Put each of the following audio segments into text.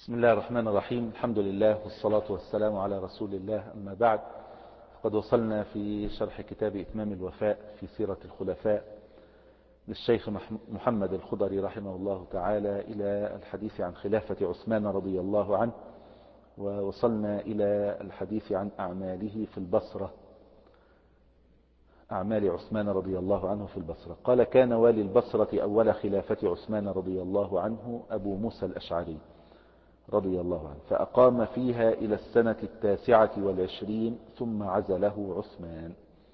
بسم الله الرحمن الرحيم. الحمد لله والصلاة والسلام على رسول الله، أما بعد، فقد وصلنا في شرح كتاب إتمام الوفاء في سيرة الخلفاء للشيخ محمد الخضري رحمه الله تعالى إلى الحديث عن خلافة عثمان رضي الله عنه، ووصلنا إلى الحديث عن أعماله في البصرة، أعمال عثمان رضي الله عنه في البصرة. قال: كان والي البصرة أول خلافة عثمان رضي الله عنه أبو موسى الأشعري رضي الله عنه، فأقام فيها إلى السنة 29 ثم عزله عثمان.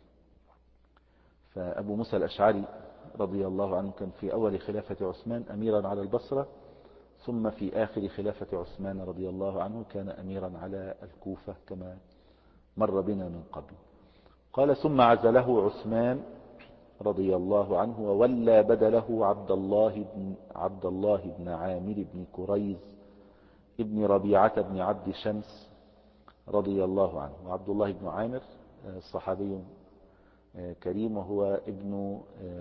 فأبو موسى الأشعري رضي الله عنه كان في أول خلافة عثمان أميرا على البصرة، ثم في آخر خلافة عثمان رضي الله عنه كان أميرا على الكوفة كما مر بنا من قبل. قال: ثم عزله عثمان رضي الله عنه وولى بدله عبد الله بن عامر بن كريز ابن ربيعة بن عبد شمس رضي الله عنه. وعبد الله بن عامر صحابي كريم، وهو ابن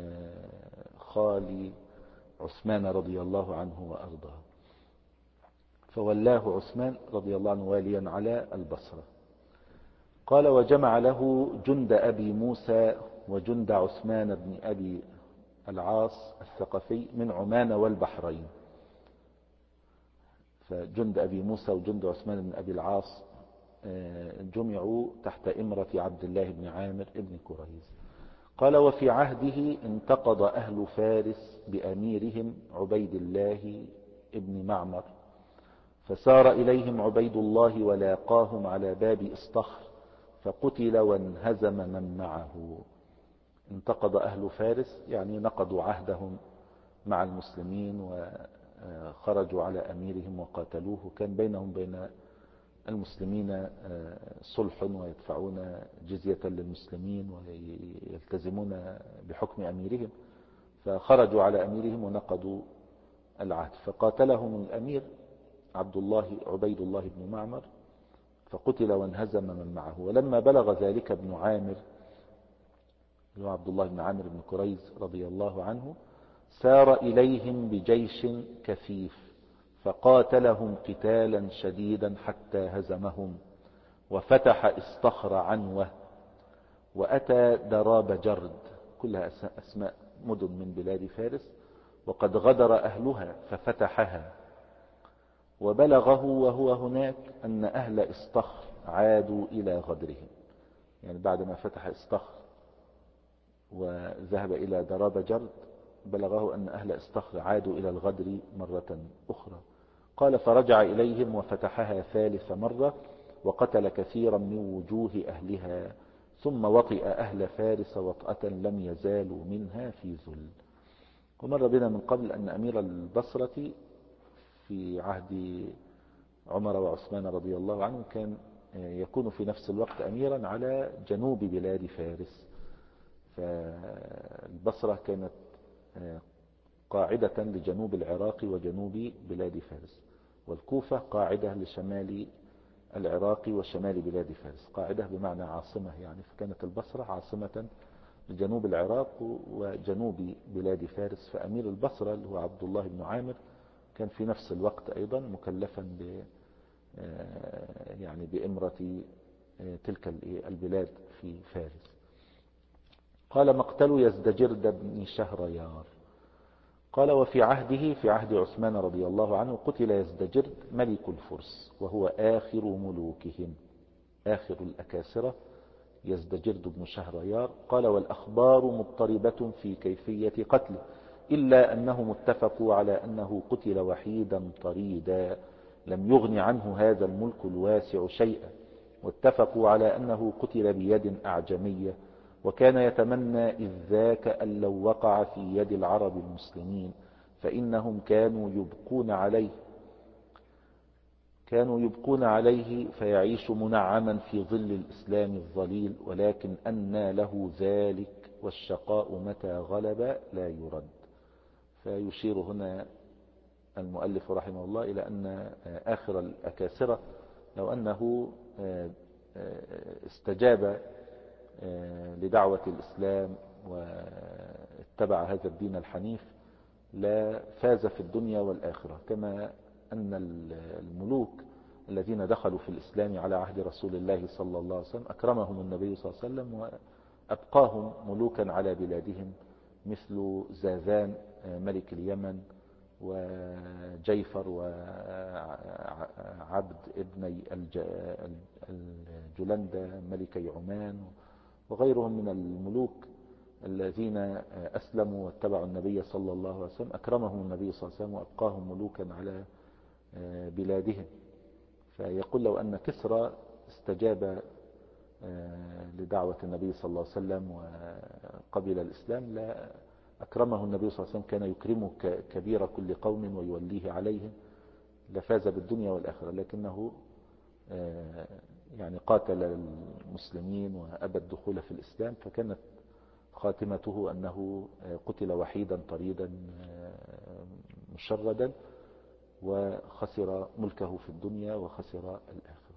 خال عثمان رضي الله عنه وأرضاه. فولاه عثمان رضي الله عنه واليا على البصرة. قال: وجمع له جند أبي موسى وجند عثمان بن أبي العاص الثقفي من عمان والبحرين. فجند أبي موسى وجند عثمان بن أبي العاص جمعوا تحت إمرة عبد الله بن عامر بن كريز. قال: وفي عهده انتقض أهل فارس بأميرهم عبيد الله بن معمر، فسار إليهم عبيد الله ولاقاهم على باب إصطخر فقتل وانهزم من معه. انتقض أهل فارس يعني نقضوا عهدهم مع المسلمين وخرجوا على أميرهم وقاتلوه. كان بينهم بين المسلمين صلح، ويدفعون جزية للمسلمين ويلتزمون بحكم أميرهم، فخرجوا على أميرهم ونقضوا العهد، فقاتلهم الأمير عبيد الله بن معمر فقتل وانهزم من معه. ولما بلغ ذلك ابن عامر عبد الله بن عامر بن كريز رضي الله عنه سار إليهم بجيش كثيف فقاتلهم قتالا شديدا حتى هزمهم، وفتح إصطخر عنوة، وأتى دراب جرد، كلها أسماء مدن من بلاد فارس، وقد غدر أهلها ففتحها. وبلغه وهو هناك أن أهل إصطخر عادوا إلى غدرهم، يعني بعد ما فتح إصطخر وذهب إلى دراب جرد بلغه أن أهل إصطخر عادوا إلى الغدر مرة أخرى. قال: فرجع إليهم وفتحها ثالث مرة وقتل كثيرا من وجوه أهلها، ثم وطئ أهل فارس وطأة لم يزالوا منها في ذل. ومر بنا من قبل أن أمير البصرة في عهد عمر وعثمان رضي الله عنه كان يكون في نفس الوقت أميرا على جنوب بلاد فارس. فالبصرة كانت قاعدة لجنوب العراق وجنوب بلاد فارس، والكوفة قاعدة لشمال العراق وشمال بلاد فارس، قاعدة بمعنى عاصمة يعني. فكانت البصرة عاصمة لجنوب العراق وجنوب بلاد فارس. فأمير البصرة اللي هو عبد الله بن عامر كان في نفس الوقت أيضا مكلفا يعني بإمرة تلك البلاد في فارس. قال: مقتل يزدجرد بن شهريار. قال: وفي عهده في عهد عثمان رضي الله عنه قتل يزدجرد ملك الفرس، وهو آخر ملوكهم، آخر الأكاسرة يزدجرد بن شهريار. قال: والأخبار مضطربة في كيفية قتله، إلا أنهم اتفقوا على أنه قتل وحيدا طريدا لم يغن عنه هذا الملك الواسع شيئا، واتفقوا على أنه قتل بيد أعجمية، وكان يتمنى إذ ذاك أن لو وقع في يد العرب المسلمين، فإنهم كانوا يبقون عليه فيعيش منعما في ظل الإسلام الظليل، ولكن أنى له ذلك، والشقاء متى غلب لا يرد. فيشير هنا المؤلف رحمه الله إلى أن آخر الأكاسرة لو أنه استجاب لدعوة الإسلام واتبع هذا الدين الحنيف لا فاز في الدنيا والآخرة، كما أن الملوك الذين دخلوا في الإسلام على عهد رسول الله صلى الله عليه وسلم أكرمهم النبي صلى الله عليه وسلم وأبقاهم ملوكا على بلادهم، مثل زاذان ملك اليمن، وجيفر وعبد ابني الجلندة ملكي عمان، وغيرهم من الملوك الذين أسلموا واتبعوا النبي صلى الله عليه وسلم. أكرمهم النبي صلى الله عليه وسلم وأبقاهم ملوكا على بلادهم. فيقول لو أن كسرى استجاب لدعوة النبي صلى الله عليه وسلم وقبل الإسلام، لا أكرمه النبي صلى الله عليه وسلم، كان يكرمه كبير كل قوم ويوليه عليهم، لفاز بالدنيا والآخرة. لكنه يعني قاتل المسلمين وأبى الدخول في الإسلام، فكانت خاتمته أنه قتل وحيدا طريدا مشردا، وخسر ملكه في الدنيا وخسر الآخرة.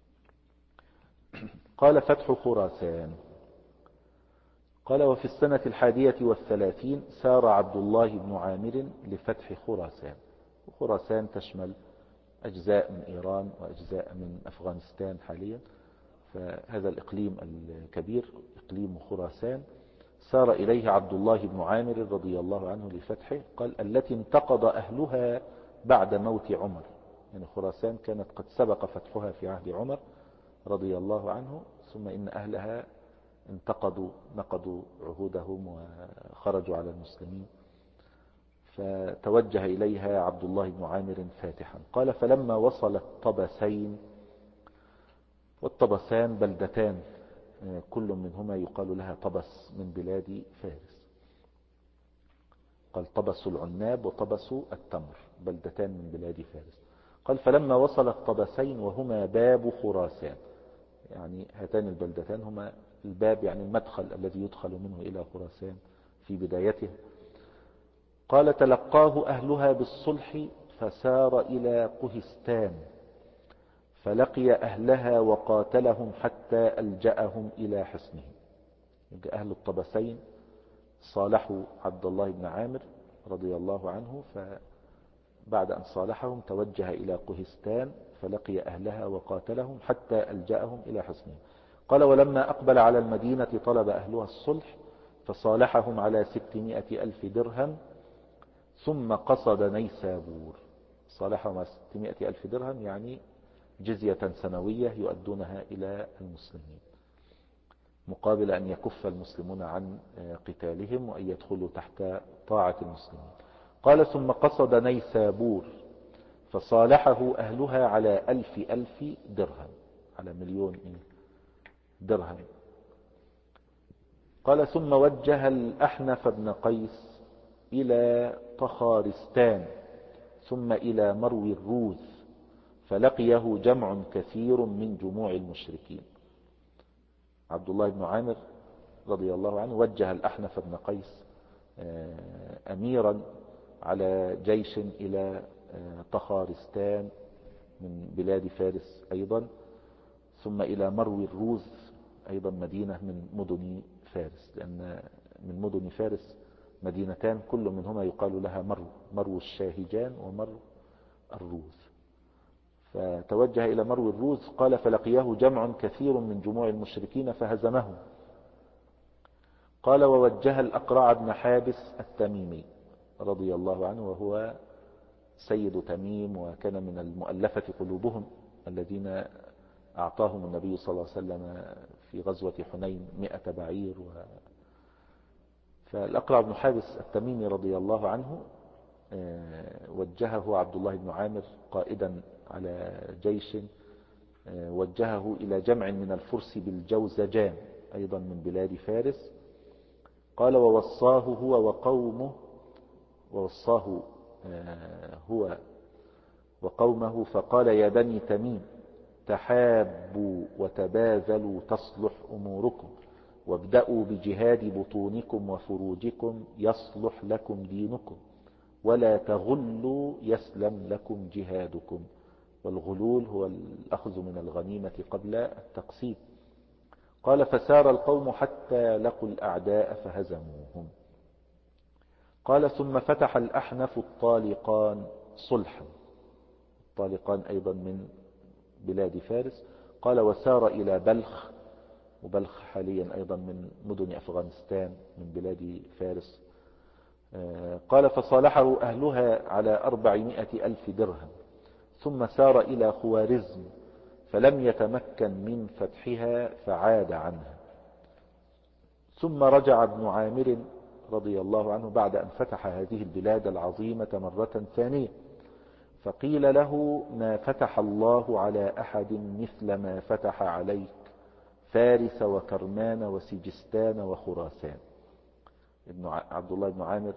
قال فتح خراسان. قال وفي السنة 31 سار عبد الله بن عامر لفتح خراسان. وخراسان تشمل أجزاء من إيران وأجزاء من أفغانستان حاليا، فهذا الإقليم الكبير إقليم خراسان سار إليه عبد الله بن عامر رضي الله عنه لفتحه. قال التي انتقض أهلها بعد موت عمر، يعني خراسان كانت قد سبق فتحها في عهد عمر رضي الله عنه، ثم إن أهلها نقضوا عهودهم وخرجوا على المسلمين، فتوجه إليها عبد الله بن عامر فاتحا. قال فلما وصل الطبسين، والطبسان بلدتان كل منهما يقال لها طبس من بلاد فارس. قال طبس العناب وطبس التمر، بلدتان من بلاد فارس. قال فلما وصل الطبسين وهما باب خراسان، يعني هاتان البلدتان هما الباب، يعني المدخل الذي يدخل منه إلى خراسان في بدايته. قال تلقاه أهلها بالصلح فسار إلى قهستان، فلقي أهلها وقاتلهم حتى ألجأهم إلى حصنهم. أهل الطبسين صالحوا عبد الله بن عامر رضي الله عنه، فبعد أن صالحهم توجه إلى قهستان فلقي أهلها وقاتلهم حتى ألجأهم إلى حصنهم. قال ولما أقبل على المدينة طلب أهلها الصلح فصالحهم على 600,000 درهم، ثم قصد نيسابور. صالحهم على 600,000 درهم، يعني جزية سنوية يؤدونها إلى المسلمين مقابل أن يكف المسلمون عن قتالهم وأن يدخلوا تحت طاعة المسلمين. قال ثم قصد نيسابور فصالحه أهلها على 1,000 درهم، على 1,000,000 درهم. قال ثم وجه الأحنف بن قيس إلى طخارستان ثم إلى مرو الروذ، فلقيه جمع كثير من جموع المشركين. عبد الله بن عامر رضي الله عنه وجه الأحنف بن قيس أميرا على جيش إلى طخارستان من بلاد فارس أيضا، ثم إلى مرو الروذ أيضا مدينة من مدن فارس، لأن من مدن فارس مدينتان كل منهما يقال لها مرو الشاهجان ومرو الروذ. فتوجه إلى مرو الروذ. قال فلقيه جمع كثير من جموع المشركين فهزمهم. قال ووجه الأقرع بن حابس التميمي رضي الله عنه، وهو سيد تميم وكان من المؤلفة قلوبهم الذين أعطاهم النبي صلى الله عليه وسلم في غزوة حنين 100 بعير. فالأقرع بن حابس التميمي رضي الله عنه وجهه عبد الله بن عامر قائدا على جيش، وجهه إلى جمع من الفرس بالجوزجان أيضا من بلاد فارس. قال ووصاه هو وقومه فقال يا بني تميم تحابوا وتباذلوا تصلح أموركم، وابدأوا بجهاد بطونكم وفروجكم يصلح لكم دينكم، ولا تغلوا يسلم لكم جهادكم. والغلول هو الأخذ من الغنيمة قبل التقسيم. قال فسار القوم حتى لقوا الأعداء فهزموهم. قال ثم فتح الأحنف الطالقان صلحا، طالقان أيضا من بلاد فارس. قال وسار إلى بلخ، وبلخ حاليا أيضا من مدن أفغانستان من بلاد فارس. قال فصالحه أهلها على 400,000 درهم، ثم سار إلى خوارزم فلم يتمكن من فتحها فعاد عنها. ثم رجع ابن عامر رضي الله عنه بعد أن فتح هذه البلاد العظيمة مرة ثانية، فقيل له ما فتح الله على أحد مثل ما فتح عليك فارس وكرمان وسجستان وخراسان. عبد الله بن عامر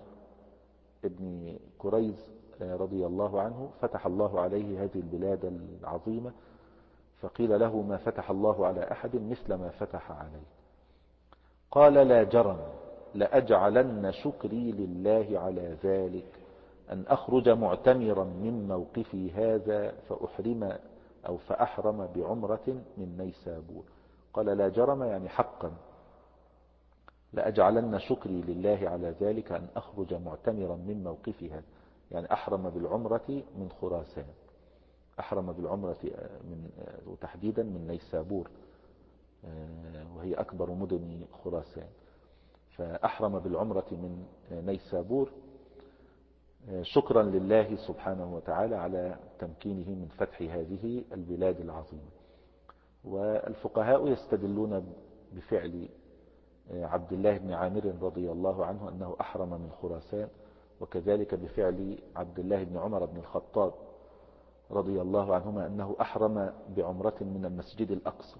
ابن كريز رضي الله عنه فتح الله عليه هذه البلاد العظيمة، فقيل له ما فتح الله على أحد مثل ما فتح عليه. قال لا جرم لأجعلن شكري لله على ذلك أن أخرج معتمرا من موقفي هذا فأحرم بعمرة من نيسابور. قال لا جرم يعني حقا، لأجعلن شكري لله على ذلك أن أخرج معتمرا من موقفي هذا، يعني أحرم بالعمرة من خراسان، أحرم بالعمرة وتحديدا من نيسابور وهي أكبر مدن خراسان، فأحرم بالعمرة من نيسابور شكرا لله سبحانه وتعالى على تمكينه من فتح هذه البلاد العظيمة. والفقهاء يستدلون بفعل عبد الله بن عامر رضي الله عنه أنه أحرم من خراسان، وكذلك بفعل عبد الله بن عمر بن الخطاب رضي الله عنهما أنه أحرم بعمرة من المسجد الأقصى،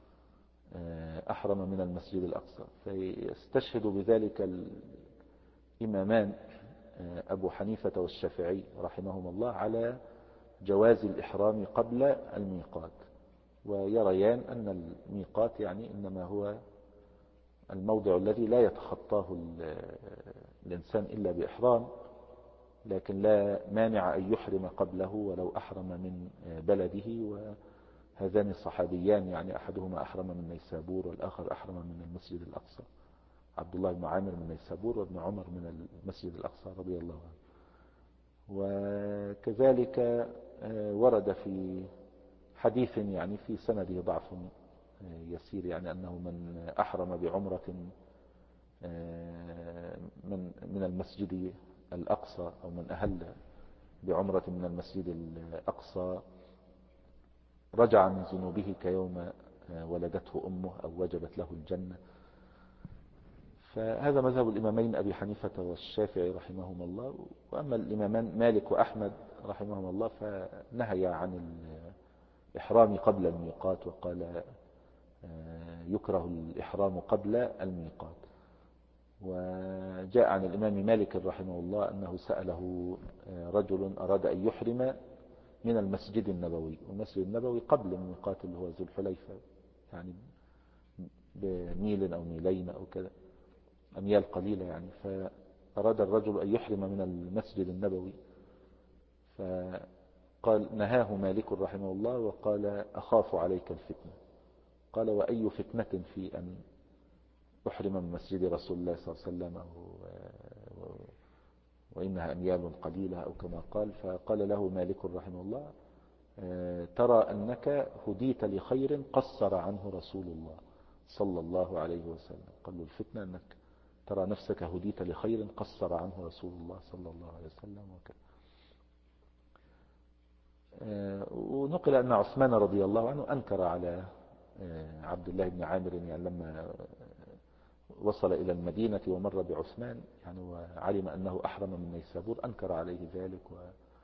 أحرم من المسجد الأقصى. فيستشهد بذلك الإمامان أبو حنيفة والشافعي رحمهم الله على جواز الإحرام قبل الميقات، ويريان أن الميقات يعني إنما هو الموضع الذي لا يتخطاه الإنسان إلا بإحرام، لكن لا مانع أن يحرم قبله ولو أحرم من بلده. وهذان الصحابيان يعني أحدهما أحرم من نيسابور والآخر أحرم من المسجد الأقصى، عبد الله بن عامر من نيسابور وابن عمر من المسجد الأقصى رضي الله عنه. وكذلك ورد في حديث يعني في سنده ضعف يسير، يعني أنه من أحرم بعمرة من المسجد الأقصى أو من أهل بعمرة من المسجد الأقصى رجع من ذنوبه كيوم ولدته أمه أو وجبت له الجنة. فهذا مذهب الإمامين أبي حنيفة والشافعي رحمهم الله. وأما الإمامان مالك وأحمد رحمهم الله فنهي عن الإحرام قبل الميقات، وقال يكره الإحرام قبل الميقات. وجاء عن الإمام مالك رحمه الله أنه سأله رجل أراد أن يحرم من المسجد النبوي، والمسجد النبوي قبل الميقات اللي هو ذو الحليفة يعني بميل أو ميلين أو كذا، أميال قليلة يعني. فأراد الرجل أن يحرم من المسجد النبوي، فقال نهاه مالك رحمه الله وقال أخاف عليك الفتنة. قال وأي فتنة في أن أحرم من مسجد رسول الله صلى الله عليه وسلم وإنها أميال قليلة أو كما قال. فقال له مالك رحمه الله ترى أنك هديت لخير قصر عنه رسول الله صلى الله عليه وسلم. قال له الفتنة أنك ترى نفسك هديت لخير قصر عنه رسول الله صلى الله عليه وسلم وكذا. ونقل أن عثمان رضي الله عنه أنكر على عبد الله بن عامر، يعني لما وصل إلى المدينة ومر بعثمان يعني وعلم أنه أحرم من نيسابور أنكر عليه ذلك، و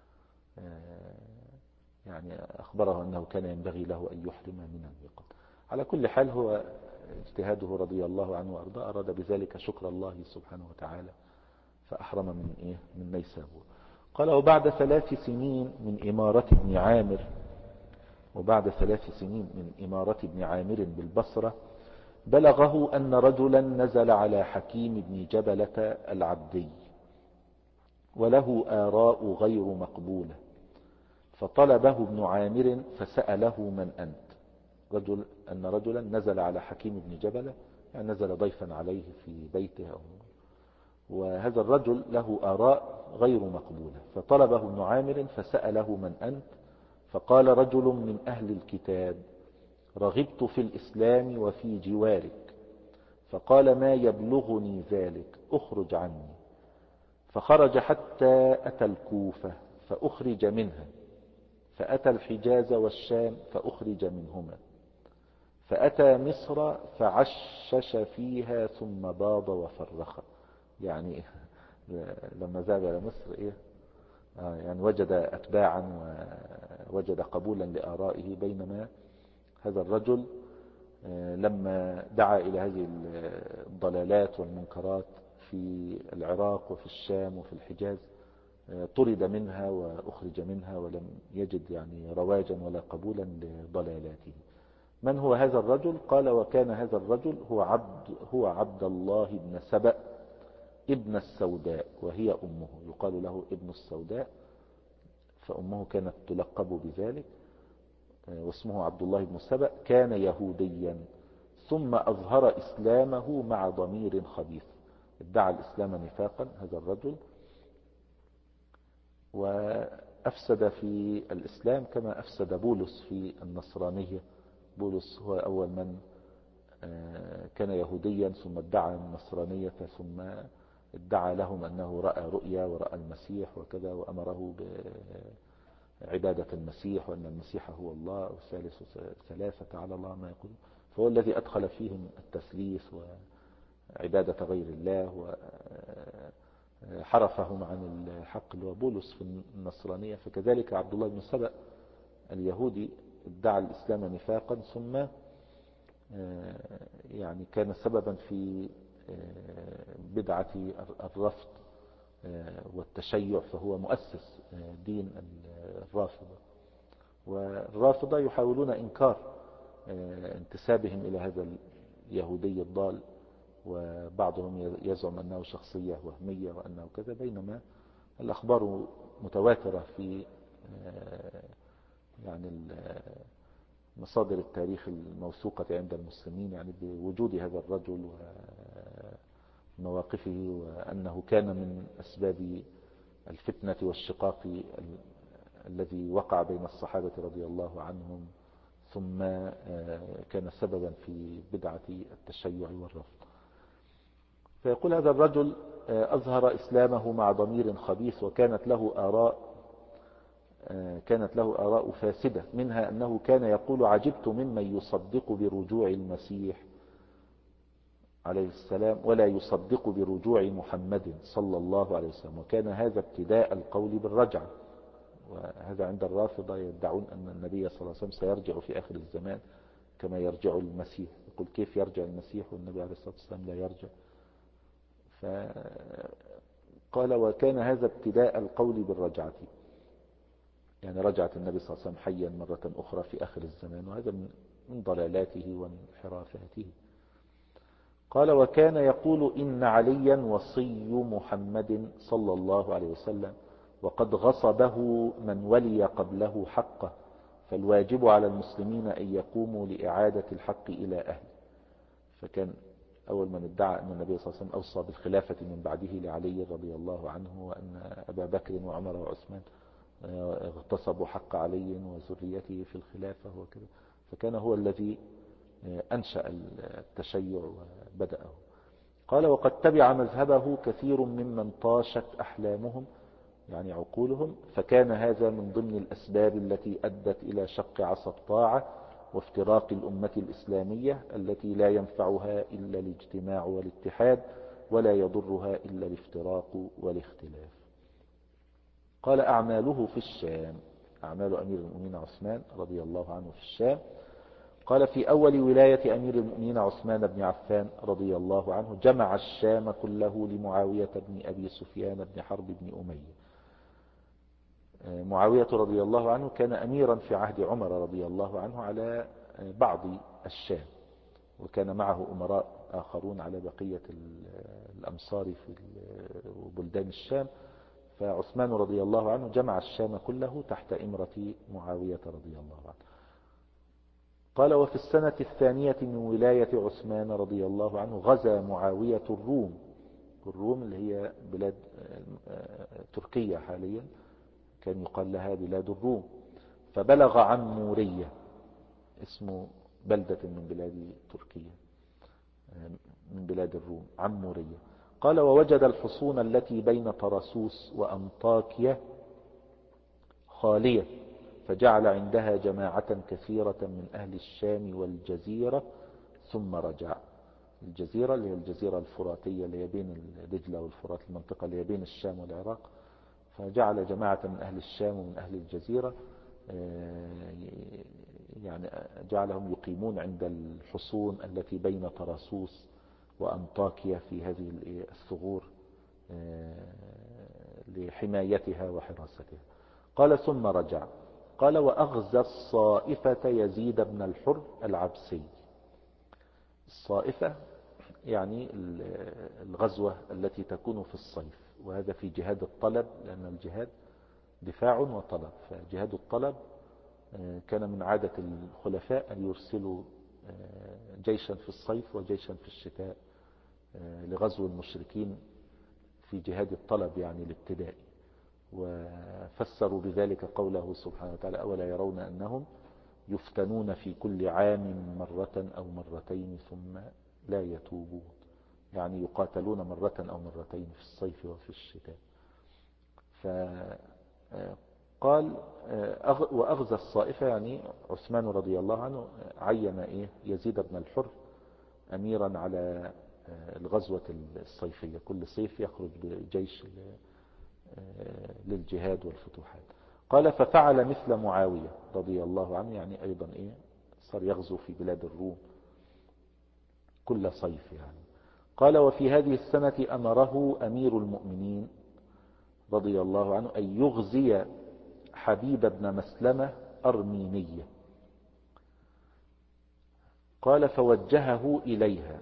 يعني أخبره أنه كان ينبغي له أن يحرم من الميقات. على كل حال هو اجتهاده رضي الله عنه وأرضاه، أراد بذلك شكر الله سبحانه وتعالى فأحرم من نيسابور. قال وبعد 3 سنين من إمارة ابن عامر، وبعد 3 سنين من إمارة ابن عامر بالبصرة بلغه أن رجلا نزل على حكيم بن جبلة العبدي وله آراء غير مقبولة، فطلبه ابن عامر فسأله من أنت؟ أن رجلا نزل على حكيم بن جبلة يعني نزل ضيفا عليه في بيته، وهذا الرجل له آراء غير مقبولة، فطلبه ابن عامر فسأله من أنت؟ فقال رجل من أهل الكتاب: رغبت في الإسلام وفي جوارك. فقال: ما يبلغني ذلك، أخرج عني. فخرج حتى أتى الكوفة فأخرج منها، فأتى الحجاز والشام فأخرج منهما، فأتى مصر فعشش فيها ثم باض وفرخ. يعني لما ذهب إلى مصر يعني وجد أتباعا ووجد قبولا لآرائه، بينما هذا الرجل لما دعا إلى هذه الضلالات والمنكرات في العراق وفي الشام وفي الحجاز طرد منها وأخرج منها، ولم يجد يعني رواجا ولا قبولا لضلالاته. من هو هذا الرجل؟ قال: وكان هذا الرجل هو عبد الله بن سبأ ابن السوداء، وهي أمه، يقال له ابن السوداء، فأمه كانت تلقب بذلك، واسمه عبد الله بن سبأ. كان يهوديا ثم أظهر إسلامه مع ضمير خبيث. ادعى الإسلام نفاقا هذا الرجل، وأفسد في الإسلام كما أفسد بولس في النصرانية. بولس هو أول من كان يهوديا ثم ادعى النصرانية، ثم ادعى لهم أنه رأى رؤيا ورأى المسيح وكذا، وأمره بعبادة المسيح، وأن المسيح هو الله أو ثالث ثلاثة على الله ما يقول. فهو الذي أدخل فيهم التثليث وعبادة غير الله، وحرفهم عن الحق اللي هو بولس في النصرانية. فكذلك عبد الله بن سبأ اليهودي ادعى الإسلام نفاقا، ثم يعني كان سببا في بدعة الرفض والتشيع، فهو مؤسس دين الرافضة. والرافضة يحاولون إنكار انتسابهم إلى هذا اليهودي الضال، وبعضهم يزعم أنه شخصية وهمية وأنه كذا، بينما الأخبار متواترة في يعني مصادر التاريخ الموثوقة عند المسلمين، يعني بوجود هذا الرجل ومواقفه، وأنه كان من أسباب الفتنة والشقاق الذي وقع بين الصحابة رضي الله عنهم، ثم كان سببا في بدعة التشيع والرفض. فيقول هذا الرجل: أظهر إسلامه مع ضمير خبيث، وكانت له آراء فاسدة، منها أنه كان يقول: عجبت ممن يصدق برجوع المسيح عليه السلام ولا يصدق برجوع محمد صلى الله عليه وسلم. وكان هذا ابتداء القول بالرجعة، وهذا عند الرافضة يدعون أن النبي صلى الله عليه وسلم سيرجع في آخر الزمان كما يرجع المسيح. يقول: كيف يرجع المسيح والنبي عليه الصلاة والسلام لا يرجع؟ فقال: وكان هذا ابتداء القول بالرجعة، يعني رجعت النبي صلى الله عليه وسلم حيا مرة أخرى في آخر الزمان، وهذا من ضلالاته وانحرافاته. قال: وكان يقول: إن عليا وصي محمد صلى الله عليه وسلم، وقد غصبه من ولي قبله حقه، فالواجب على المسلمين أن يقوموا لإعادة الحق إلى أهله. فكان أول من ادعى أن النبي صلى الله عليه وسلم أوصى بالخلافة من بعده لعلي رضي الله عنه، وأن أبا بكر وعمر وعثمان اغتصبوا حق علي وذريته في الخلافة وكذا. فكان هو الذي أنشأ التشيع وبدأه. قال: وقد تبع مذهبه كثير ممن طاشت أحلامهم، يعني عقولهم، فكان هذا من ضمن الأسباب التي أدت إلى شق عصا الطاعة وافتراق الأمة الإسلامية، التي لا ينفعها إلا الاجتماع والاتحاد، ولا يضرها إلا الافتراق والاختلاف. قال: أعماله في الشام. أعمال أمير المؤمنين عثمان رضي الله عنه في الشام. قال: في أول ولاية أمير المؤمنين عثمان بن عفان رضي الله عنه جمع الشام كله لمعاوية بن أبي سفيان بن حرب بن أمية. معاوية رضي الله عنه كان أميرا في عهد عمر رضي الله عنه على بعض الشام، وكان معه أمراء آخرون على بقية الأمصار في بلدان الشام. فعثمان رضي الله عنه جمع الشام كله تحت إمرة معاوية رضي الله عنه. قال: وفي السنة الثانية من ولاية عثمان رضي الله عنه غزا معاوية الروم اللي هي بلاد تركيا حاليا، كان يقال لها بلاد الروم. فبلغ عمورية، اسمه بلدة من بلاد تركيا من بلاد الروم، عمورية. قال ووجد الحصون التي بين طرسوس وأنطاكية خالية، فجعل عندها جماعة كثيرة من أهل الشام والجزيرة ثم رجع. الجزيرة اللي هي الجزيرة الفراتية اللي هي بين دجلة والفرات، المنطقة اللي هي بين الشام والعراق. فجعل جماعة من أهل الشام ومن أهل الجزيرة، يعني جعلهم يقيمون عند الحصون التي بين طرسوس وأنطاكية في هذه الثغور لحمايتها وحراستها. قال ثم رجع. قال وأغزى الصائفة يزيد بن الحر العبسي. الصائفة يعني الغزوة التي تكون في الصيف، وهذا في جهاد الطلب، لأن الجهاد دفاع وطلب. فجهاد الطلب كان من عادة الخلفاء أن يرسلوا جيشا في الصيف وجيشا في الشتاء لغزو المشركين في جهاد الطلب يعني الابتدائي. وفسروا بذلك قوله سبحانه وتعالى أولا يرون أنهم يفتنون في كل عام مرة أو مرتين ثم لا يتوبون، يعني يقاتلون مرة أو مرتين في الصيف وفي الشتاء. فقال وأغزى الصائفة، يعني عثمان رضي الله عنه عين يزيد بن الحر أميرا على الغزوة الصيفية، كل صيف يخرج بجيش للجهاد والفتوحات. قال ففعل مثل معاوية رضي الله عنه، يعني أيضا صار يغزو في بلاد الروم كل صيف يعني. قال وفي هذه السنة أمره أمير المؤمنين رضي الله عنه أن يغزي حبيب بن مسلمة أرمينية. قال فوجهه إليها،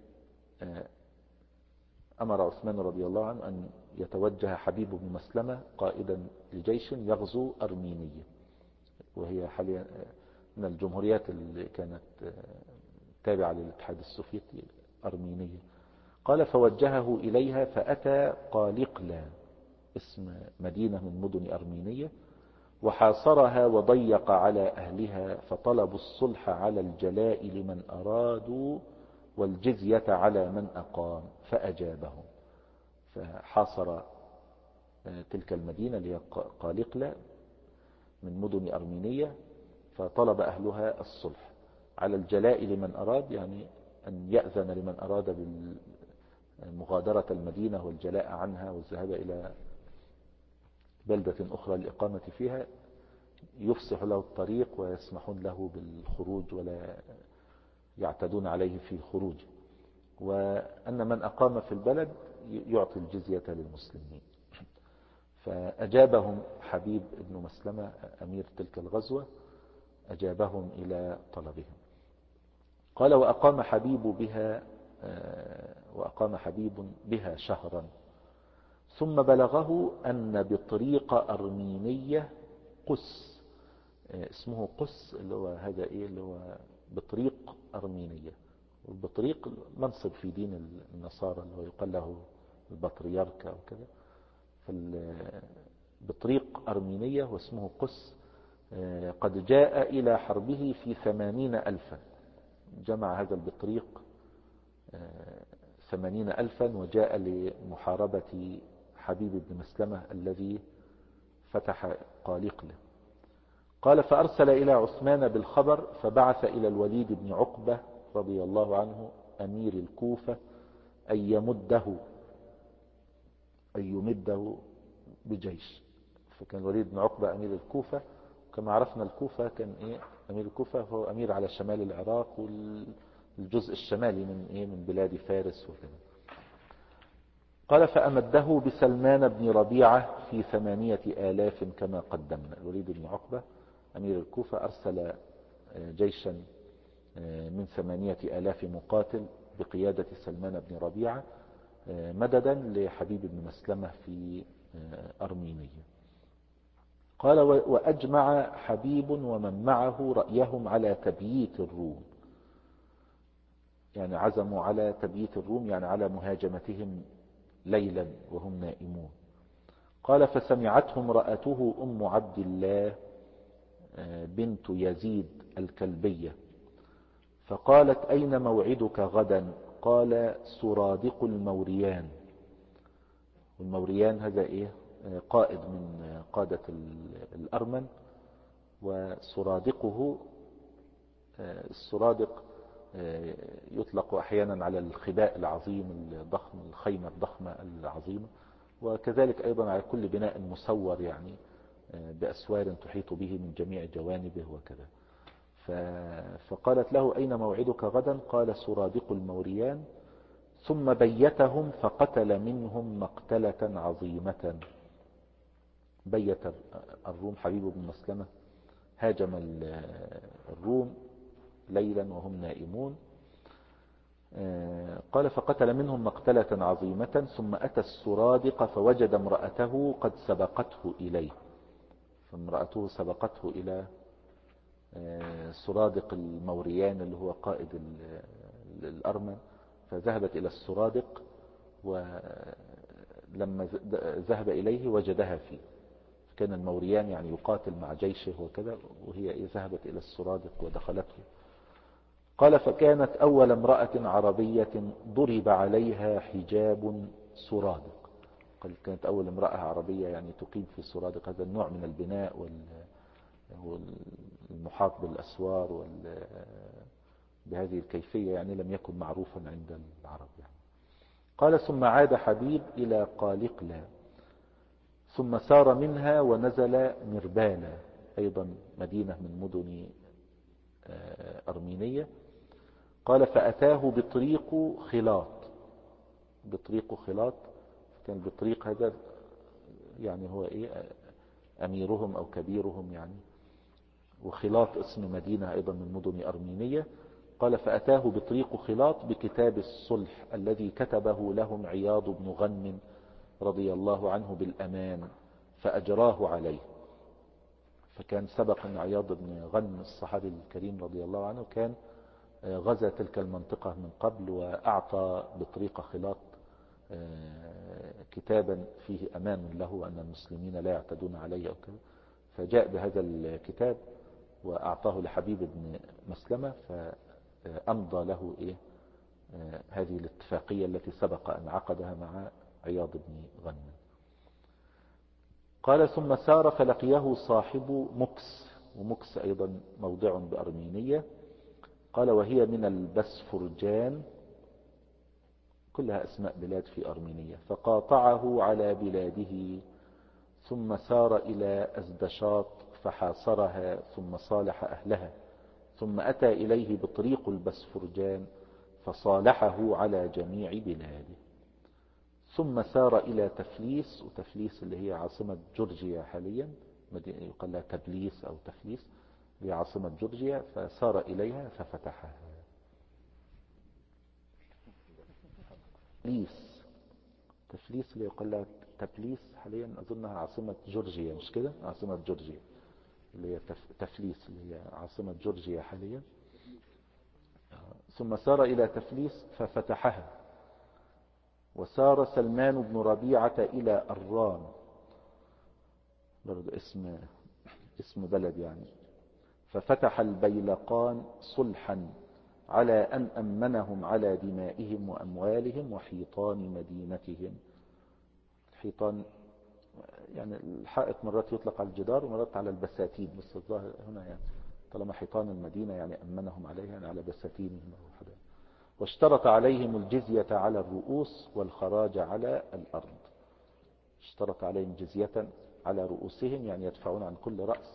أمر عثمان رضي الله عنه أن يتوجه حبيب بن مسلمة قائدا لجيش يغزو أرمينية، وهي حاليا من الجمهوريات اللي كانت تابعة للاتحاد السوفيتي، أرمينية. قال فوجهه إليها فأتى قالقلا، اسم مدينة من مدن أرمينية، وحاصرها وضيق على أهلها، فطلبوا الصلح على الجلاء لمن أرادوا والجزية على من أقام، فأجابهم. فحاصر تلك المدينة اللي هي قالقلا من مدن أرمينية، فطلب أهلها الصلح على الجلاء لمن أراد، يعني أن يأذن لمن أراد بمغادرة المدينة والجلاء عنها والذهاب إلى بلدة أخرى للإقامة فيها، يفسح له الطريق ويسمحون له بالخروج ولا يعتدون عليه في خروجه، وأن من أقام في البلد يعطي الجزية للمسلمين. فأجابهم حبيب بن مسلمة أمير تلك الغزوة، أجابهم إلى طلبهم. قال وأقام حبيب بها شهرا، ثم بلغه أن بطريق أرمينية قس، اسمه قس اللي هو هذا اللي هو بطريق أرمينية. والبطريق منصب في دين النصارى اللي هو يقال له البطريرك أو كذا. بطريق أرمينية واسمه قس قد جاء إلى حربه في 80,000. جمع هذا البطريق 80,000 وجاء لمحاربة حبيب بن مسلمة الذي فتح قالقلة. قال فأرسل إلى عثمان بالخبر، فبعث إلى الوليد بن عقبة رضي الله عنه أمير الكوفة أن يمده بجيش. فكان الوليد بن عقبة أمير الكوفة، كما عرفنا الكوفة كان أمير الكوفة هو أمير على شمال العراق والجزء الشمالي من بلاد فارس وكذا. قال فأمده بسلمان بن ربيعة في 8,000 كما قدمنا. الوليد بن عقبة أمير الكوفة أرسل جيشا من 8,000 مقاتل بقيادة سلمان بن ربيعة مددا لحبيب بن مسلمة في أرمينية. قال وأجمع حبيب ومن معه رأيهم على تبييت الروم، يعني عزموا على تبييت الروم، يعني على مهاجمتهم ليلا وهم نائمون. قال فسمعتهم رأته أم عبد الله بنت يزيد الكلبية، فقالت أين موعدك غدا؟ قال سرادق الموريان. والموريان هذا قائد من قادة الأرمن، وسرادقه السرادق يطلق أحيانا على الخباء العظيم الضخم، الخيمة الضخمة العظيمة، وكذلك أيضا على كل بناء مسور يعني بأسوار تحيط به من جميع جوانبه وكذا. فقالت له أين موعدك غدا؟ قال سرادق الموريان. ثم بيتهم فقتل منهم مقتلة عظيمة. بيت الروم حبيب بن مسلمة هاجم الروم ليلا وهم نائمون. قال فقتل منهم مقتلة عظيمة، ثم أتى السرادق فوجد امرأته قد سبقته إليه، فامرأته سبقته إلى سرادق الموريان اللي هو قائد الأرمن، فذهبت إلى السرادق، ولما ذهب إليه وجدها فيه. كان الموريان يعني يقاتل مع جيشه وكذا، وهي ذهبت إلى السرادق ودخلته. قال فكانت أول امرأة عربية ضرب عليها حجاب سرادق. قال كانت أول امرأة عربية يعني تقيم في السرادق، هذا النوع من البناء والمحاط بالأسوار بهذه الكيفية يعني لم يكن معروفا عند العرب يعني. قال ثم عاد حبيب إلى قالقلا، ثم سار منها ونزل مربانا، أيضا مدينة من مدن أرمينية. قال فأتاه بطريق خلاط. بطريق خلاط كان بطريق هذا يعني هو أميرهم أو كبيرهم يعني، وخلاط اسم مدينة أيضا من مدن أرمينية. قال فأتاه بطريق خلاط بكتاب الصلح الذي كتبه لهم عياض بن غنم رضي الله عنه بالأمان، فأجراه عليه. فكان سبق أن عياض بن غنم الصحابي الكريم رضي الله عنه كان غزا تلك المنطقة من قبل، وأعطى بطريق خلاط كتابا فيه أمان له أن المسلمين لا يعتدون عليه أو كذا، فجاء بهذا الكتاب وأعطاه لحبيب بن مسلمة، فأمضى له هذه الاتفاقية التي سبق أن عقدها مع عياض بن غنم. قال ثم سار فلقيه صاحب مكس، ومكس أيضا موضع بأرمينية. قال وهي من البسفرجان، كلها أسماء بلاد في أرمينية. فقاطعه على بلاده، ثم سار إلى أزدشاط فحاصرها، ثم صالح أهلها، ثم أتى إليه بطريق البسفرجان فصالحه على جميع بلاده. ثم سار إلى تفليس، وتفليس اللي هي عاصمة جورجيا حاليا، يقال لها تبليس أو تفليس، هي عاصمة جورجيا، فسار إليها ففتحها. تفليس اللي يقال لها تبليس حاليا أظنها عاصمة جورجيا، مش كده؟ عاصمة جورجيا اللي هي تفليس اللي هي عاصمة جورجيا حاليا. ثم سار إلى تفليس ففتحها. وسار سلمان بن ربيعة إلى أران، برضو اسم بلد يعني، ففتح البيلقان صلحا على أن أمنهم على دمائهم وأموالهم وحيطان مدينتهم. الحيطان يعني الحائط مرات يطلق على الجدار ومرات على البساتين، بس الظاهر هنا يعني طالما حيطان المدينة يعني أمنهم عليها يعني على بساتينهم أو حدا. واشترط عليهم الجزية على الرؤوس والخراج على الأرض. اشترط عليهم جزية على رؤوسهم يعني يدفعون عن كل رأس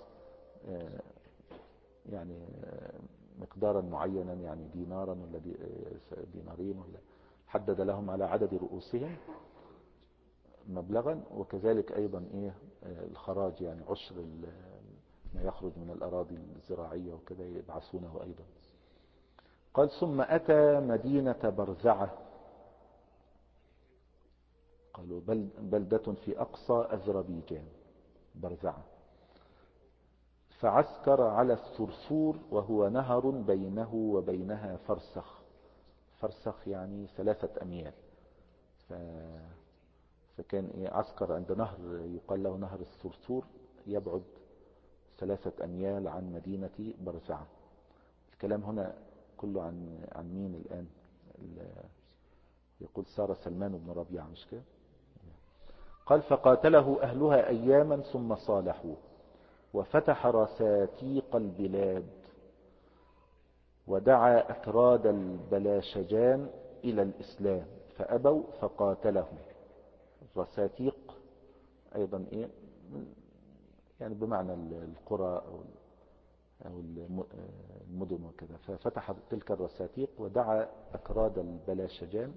يعني مقدارا معينا، يعني دينارا ولا دينارين، ولا حدد لهم على عدد رؤوسهم مبلغا. وكذلك أيضا الخراج يعني عشر ما يخرج من الأراضي الزراعية وكذا يبعثونه أيضا. قال ثم أتى مدينة برزعة، قالوا بلدة في أقصى أذربيجان برزعة، فعسكر على الثرثور وهو نهر بينه وبينها فرسخ. فرسخ يعني 3 أميال. فكان عسكر عند نهر يقال له نهر الثرثور، يبعد 3 أميال عن مدينة برزعة. الكلام هنا كله عن مين الآن؟ يقول سار سلمان بن ربيعة، مش كده؟ قال فقاتله أهلها أياما ثم صالحوه، وفتح رساتيق البلاد، ودعا أكراد البلاشجان إلى الإسلام فأبوا فقاتلهم. الرساتيق أيضا إيه يعني بمعنى القرى أو المدن وكذا. ففتح تلك الرساتيق ودعا أكراد البلاشجان.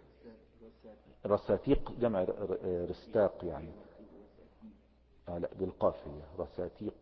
رساتيق جمع رستاق يعني. لا بالقافية رساتيق،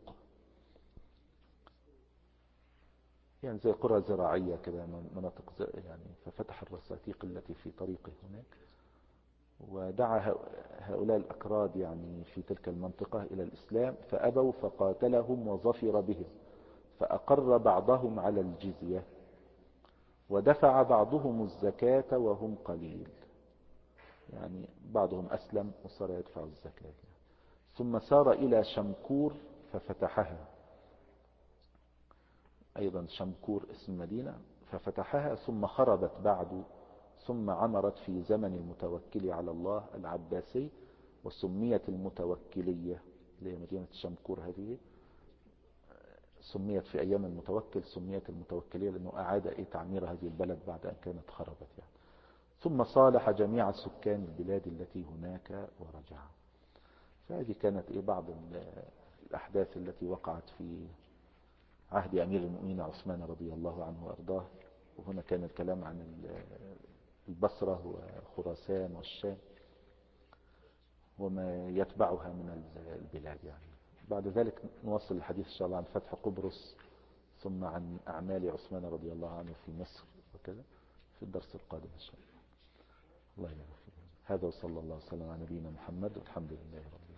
يعني زي قرى زراعية كذا، مناطق يعني. ففتح الرساتيق التي في طريقه هناك، ودعا هؤلاء الأكراد يعني في تلك المنطقة إلى الإسلام فأبوا فقاتلهم وظفر بهم، فأقر بعضهم على الجزية، ودفع بعضهم الزكاة وهم قليل، يعني بعضهم أسلم وصار يدفع الزكاة. ثم سار إلى شمكور ففتحها، أيضا شمكور اسم مدينة، ففتحها ثم خربت بعد، ثم عمرت في زمن المتوكل على الله العباسي، وسميت المتوكلية اللي هي مدينة شمكور هذه، سميت في أيام المتوكل سميت المتوكلية لأنه أعاد تعمير هذه البلد بعد أن كانت خربت يعني. ثم صالح جميع سكان البلاد التي هناك ورجع. فهذه كانت بعض الأحداث التي وقعت في عهد أمير المؤمنين عثمان رضي الله عنه وأرضاه. وهنا كان الكلام عن البصرة وخراسان والشام وما يتبعها من البلاد يعني. بعد ذلك نواصل الحديث إن شاء الله عن فتح قبرص، ثم عن أعمال عثمان رضي الله عنه في مصر وكذا في الدرس القادم إن شاء الله. الله يبارك فيكم. هذا وصلى الله وسلم على نبينا محمد والحمد لله رب العالمين.